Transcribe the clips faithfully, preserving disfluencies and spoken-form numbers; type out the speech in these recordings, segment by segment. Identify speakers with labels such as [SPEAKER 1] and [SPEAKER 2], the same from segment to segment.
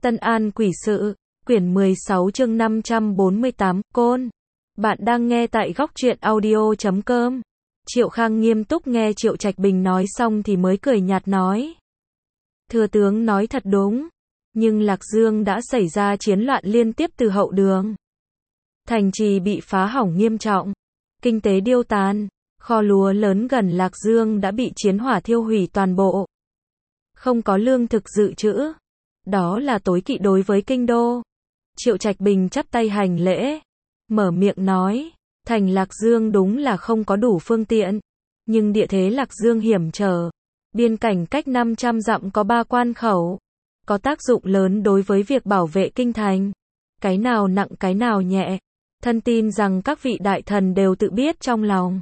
[SPEAKER 1] Tân An Quỷ Sự, quyển mười sáu chương năm trăm bốn mươi tám, Côn. Bạn đang nghe tại góc truyện audio chấm com. Triệu Khang nghiêm túc nghe Triệu Trạch Bình nói xong thì mới cười nhạt nói. Thừa tướng nói thật đúng, nhưng Lạc Dương đã xảy ra chiến loạn liên tiếp từ hậu đường. Thành trì bị phá hỏng nghiêm trọng, kinh tế điêu tàn, kho lúa lớn gần Lạc Dương đã bị chiến hỏa thiêu hủy toàn bộ. Không có lương thực dự trữ. Đó là tối kỵ đối với kinh đô. Triệu Trạch Bình chắp tay hành lễ, mở miệng nói, thành Lạc Dương đúng là không có đủ phương tiện, nhưng địa thế Lạc Dương hiểm trở, biên cảnh cách năm trăm dặm có ba quan khẩu, có tác dụng lớn đối với việc bảo vệ kinh thành. Cái nào nặng cái nào nhẹ, thân tin rằng các vị đại thần đều tự biết trong lòng.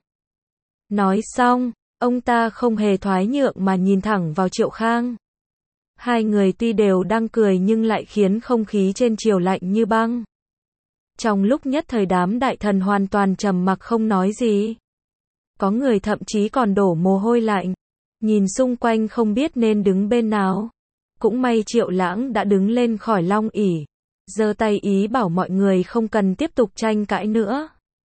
[SPEAKER 1] Nói xong, ông ta không hề thoái nhượng mà nhìn thẳng vào Triệu Khang. Hai người tuy đều đang cười nhưng lại khiến không khí trên triều lạnh như băng. Trong lúc nhất thời đám đại thần hoàn toàn trầm mặc không nói gì. Có người thậm chí còn đổ mồ hôi lạnh, nhìn xung quanh không biết nên đứng bên nào. Cũng may Triệu Lãng đã đứng lên khỏi long ỷ, giơ tay ý bảo mọi người không cần tiếp tục tranh cãi nữa.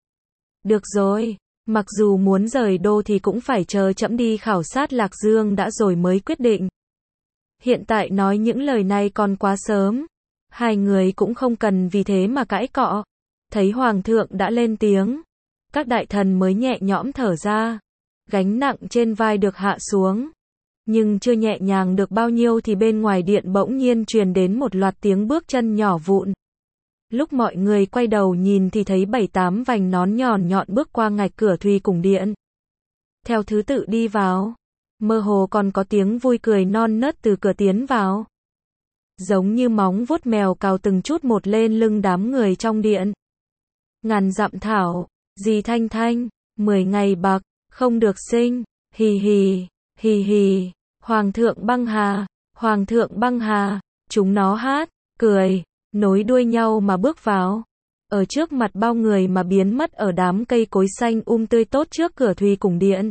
[SPEAKER 1] Được rồi, mặc dù muốn rời đô thì cũng phải chờ trẫm đi khảo sát Lạc Dương đã rồi mới quyết định. Hiện tại nói những lời này còn quá sớm. Hai người cũng không cần vì thế mà cãi cọ. Thấy Hoàng thượng đã lên tiếng, các đại thần mới nhẹ nhõm thở ra. Gánh nặng trên vai được hạ xuống. Nhưng chưa nhẹ nhàng được bao nhiêu thì bên ngoài điện bỗng nhiên truyền đến một loạt tiếng bước chân nhỏ vụn. Lúc mọi người quay đầu nhìn thì thấy bảy tám vành nón nhọn nhọn bước qua ngạch cửa Thùy Cung điện. Theo thứ tự đi vào. Mơ hồ còn có tiếng vui cười non nớt từ cửa tiến vào. Giống như móng vuốt mèo cào từng chút một lên lưng đám người trong điện. Ngàn dặm thảo, dì Thanh Thanh, mười ngày bạc, không được sinh, hì hì, hì hì, Hoàng thượng băng hà, Hoàng thượng băng hà, chúng nó hát, cười, nối đuôi nhau mà bước vào. Ở trước mặt bao người mà biến mất ở đám cây cối xanh um tươi tốt trước cửa Thùy Cung điện.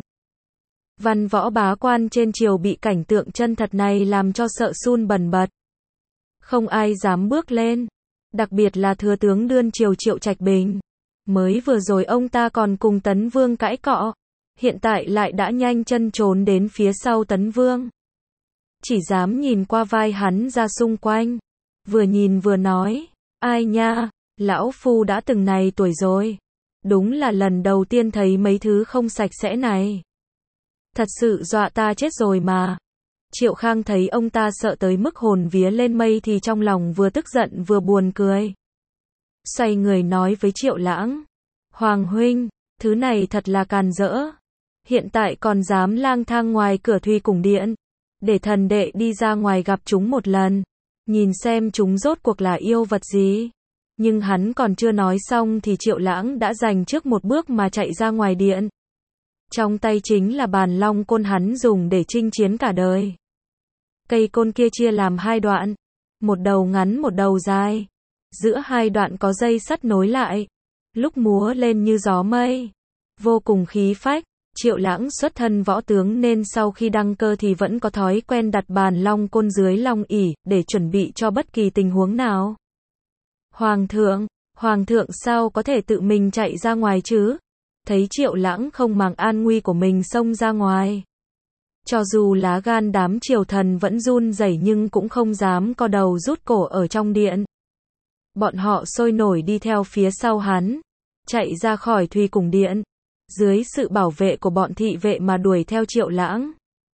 [SPEAKER 1] Văn võ bá quan trên triều bị cảnh tượng chân thật này làm cho sợ run bần bật. Không ai dám bước lên. Đặc biệt là thừa tướng đương triều Triệu Trạch Bình. Mới vừa rồi ông ta còn cùng Tấn Vương cãi cọ. Hiện tại lại đã nhanh chân trốn đến phía sau Tấn Vương. Chỉ dám nhìn qua vai hắn ra xung quanh. Vừa nhìn vừa nói. Ai nha, lão phu đã từng này tuổi rồi. Đúng là lần đầu tiên thấy mấy thứ không sạch sẽ này. Thật sự dọa ta chết rồi mà. Triệu Khang thấy ông ta sợ tới mức hồn vía lên mây thì trong lòng vừa tức giận vừa buồn cười. Xoay người nói với Triệu Lãng. Hoàng huynh, thứ này thật là càn rỡ. Hiện tại còn dám lang thang ngoài cửa Thùy Cung điện. Để thần đệ đi ra ngoài gặp chúng một lần. Nhìn xem chúng rốt cuộc là yêu vật gì. Nhưng hắn còn chưa nói xong thì Triệu Lãng đã giành trước một bước mà chạy ra ngoài điện. Trong tay chính là bàn long côn hắn dùng để chinh chiến cả đời. Cây côn kia chia làm hai đoạn. Một đầu ngắn một đầu dài. Giữa hai đoạn có dây sắt nối lại. Lúc múa lên như gió mây. Vô cùng khí phách. Triệu Lãng xuất thân võ tướng nên sau khi đăng cơ thì vẫn có thói quen đặt bàn long côn dưới long ỷ để chuẩn bị cho bất kỳ tình huống nào. Hoàng thượng, Hoàng thượng sao có thể tự mình chạy ra ngoài chứ? Thấy Triệu Lãng không màng an nguy của mình xông ra ngoài. Cho dù lá gan đám triều thần vẫn run rẩy nhưng cũng không dám co đầu rút cổ ở trong điện. Bọn họ sôi nổi đi theo phía sau hắn, chạy ra khỏi Thùy Cung điện, dưới sự bảo vệ của bọn thị vệ mà đuổi theo Triệu Lãng.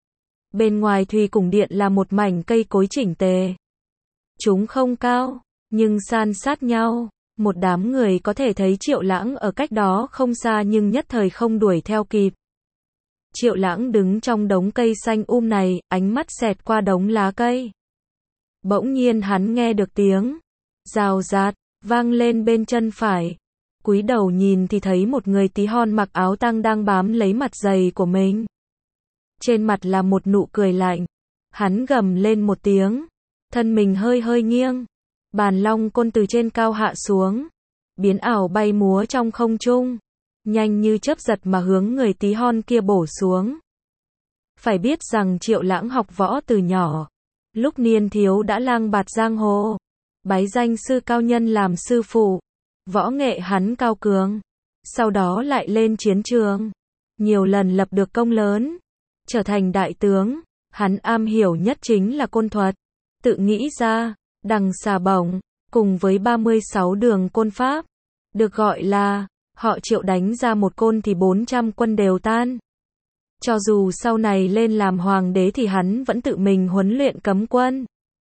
[SPEAKER 1] Bên ngoài Thùy Cung điện là một mảnh cây cối chỉnh tề. Chúng không cao, nhưng san sát nhau. Một đám người có thể thấy Triệu Lãng ở cách đó không xa nhưng nhất thời không đuổi theo kịp. Triệu Lãng đứng trong đống cây xanh um này, ánh mắt xẹt qua đống lá cây. Bỗng nhiên hắn nghe được tiếng rào rạt vang lên bên chân phải. Cúi đầu nhìn thì thấy một người tí hon mặc áo tang đang bám lấy mặt giày của mình. Trên mặt là một nụ cười lạnh. Hắn gầm lên một tiếng, thân mình hơi hơi nghiêng. Bàn long côn từ trên cao hạ xuống, biến ảo bay múa trong không trung, nhanh như chớp giật mà hướng người tí hon kia bổ xuống. Phải biết rằng Triệu Lãng học võ từ nhỏ, Lúc niên thiếu đã lang bạt giang hồ, bái danh sư cao nhân làm sư phụ, võ nghệ hắn cao cường, sau đó lại lên chiến trường, nhiều lần lập được công lớn, trở thành đại tướng. Hắn am hiểu nhất chính là côn thuật, tự nghĩ ra đằng xà bổng, cùng với ba mươi sáu đường côn pháp, được gọi là họ Triệu đánh ra một côn thì bốn trăm quân đều tan. Cho dù sau này lên làm hoàng đế thì hắn vẫn tự mình huấn luyện cấm quân,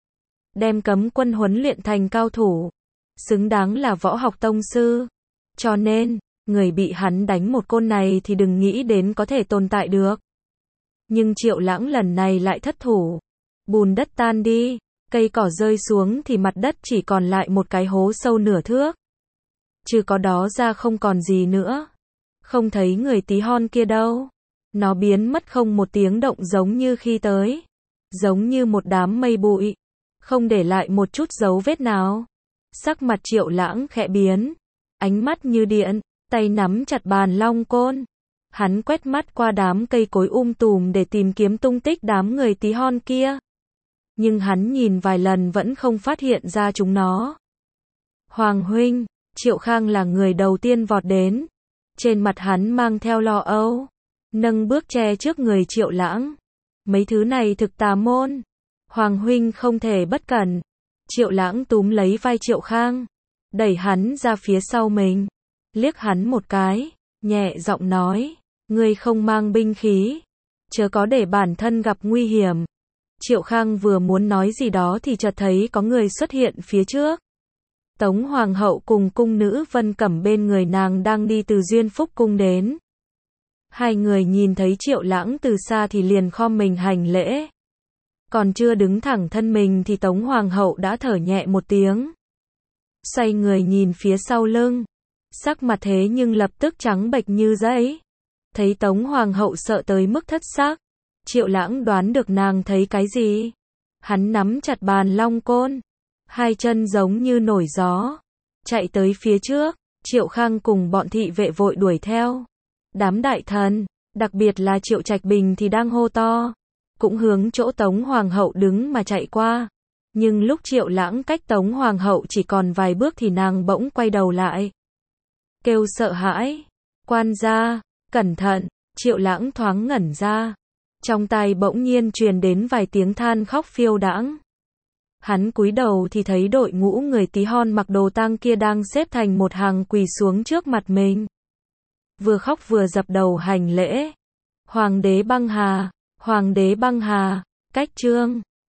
[SPEAKER 1] đem cấm quân huấn luyện thành cao thủ, xứng đáng là võ học tông sư. Cho nên, người bị hắn đánh một côn này thì đừng nghĩ đến có thể tồn tại được. Nhưng Triệu Lãng lần này lại thất thủ, bùn đất tan đi, cây cỏ rơi xuống thì mặt đất chỉ còn lại một cái hố sâu nửa thước. Trừ có đó ra không còn gì nữa. Không thấy người tí hon kia đâu. Nó biến mất không một tiếng động giống như khi tới. Giống như một đám mây bụi. Không để lại một chút dấu vết nào. Sắc mặt Triệu Lãng khẽ biến. Ánh mắt như điện, tay nắm chặt bàn long côn. Hắn quét mắt qua đám cây cối um tùm để tìm kiếm tung tích đám người tí hon kia. Nhưng hắn nhìn vài lần vẫn không phát hiện ra chúng nó. Hoàng huynh, Triệu Khang là người đầu tiên vọt đến. Trên mặt hắn mang theo lo âu, nâng bước che trước người Triệu Lãng. Mấy thứ này thực tà môn. Hoàng huynh không thể bất cẩn. Triệu Lãng túm lấy vai Triệu Khang, đẩy hắn ra phía sau mình, liếc hắn một cái, nhẹ giọng nói, ngươi không mang binh khí, chớ có để bản thân gặp nguy hiểm. Triệu Khang vừa muốn nói gì đó thì chợt thấy có người xuất hiện phía trước. Tống Hoàng hậu cùng cung nữ Vân Cẩm bên người nàng đang đi từ Duyên Phúc cung đến. Hai người nhìn thấy Triệu Lãng từ xa thì liền khom mình hành lễ. Còn chưa đứng thẳng thân mình thì Tống Hoàng hậu đã thở nhẹ một tiếng. Xoay người nhìn phía sau lưng. Sắc mặt thế nhưng lập tức trắng bệch như giấy. Thấy Tống Hoàng hậu sợ tới mức thất xác. Triệu Lãng đoán được nàng thấy cái gì. Hắn nắm chặt bàn long côn. Hai chân giống như nổi gió. Chạy tới phía trước. Triệu Khang cùng bọn thị vệ vội đuổi theo. Đám đại thần, đặc biệt là Triệu Trạch Bình thì đang hô to. Cũng hướng chỗ Tống Hoàng hậu đứng mà chạy qua. Nhưng lúc Triệu Lãng cách Tống Hoàng hậu chỉ còn vài bước thì nàng bỗng quay đầu lại. Kêu sợ hãi. Quan gia, cẩn thận. Triệu Lãng thoáng ngẩn ra. Trong tai bỗng nhiên truyền đến vài tiếng than khóc phiêu đãng. Hắn cúi đầu thì thấy đội ngũ người tí hon mặc đồ tang kia đang xếp thành một hàng quỳ xuống trước mặt mình. Vừa khóc vừa dập đầu hành lễ. Hoàng đế băng hà, hoàng đế băng hà, cách trương.